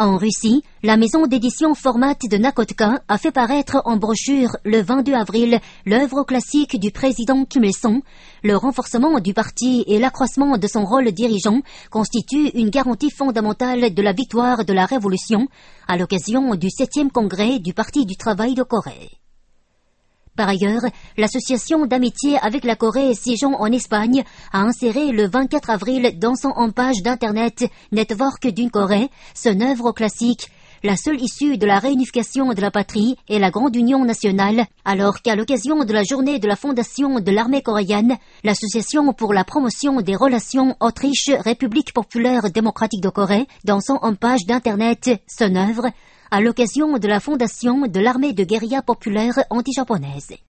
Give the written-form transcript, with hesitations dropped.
En Russie, la maison d'édition Format de Nakotka a fait paraître en brochure le 22 avril l'œuvre classique du président Kim Il-sung. Le renforcement du parti et l'accroissement de son rôle dirigeant constituent une garantie fondamentale de la victoire de la révolution à l'occasion du 7e congrès du Parti du travail de Corée. Par ailleurs, l'association d'amitié avec la Corée siégeant en Espagne a inséré le 24 avril dans son page d'internet Network d'une Corée son œuvre classique, la seule issue de la réunification de la patrie et la grande union nationale, alors qu'à l'occasion de la journée de la fondation de l'armée coréenne, l'association pour la promotion des relations Autriche-République populaire démocratique de Corée, dans son page d'internet son œuvre, à l'occasion de la fondation de l'armée de guérilla populaire anti-japonaise.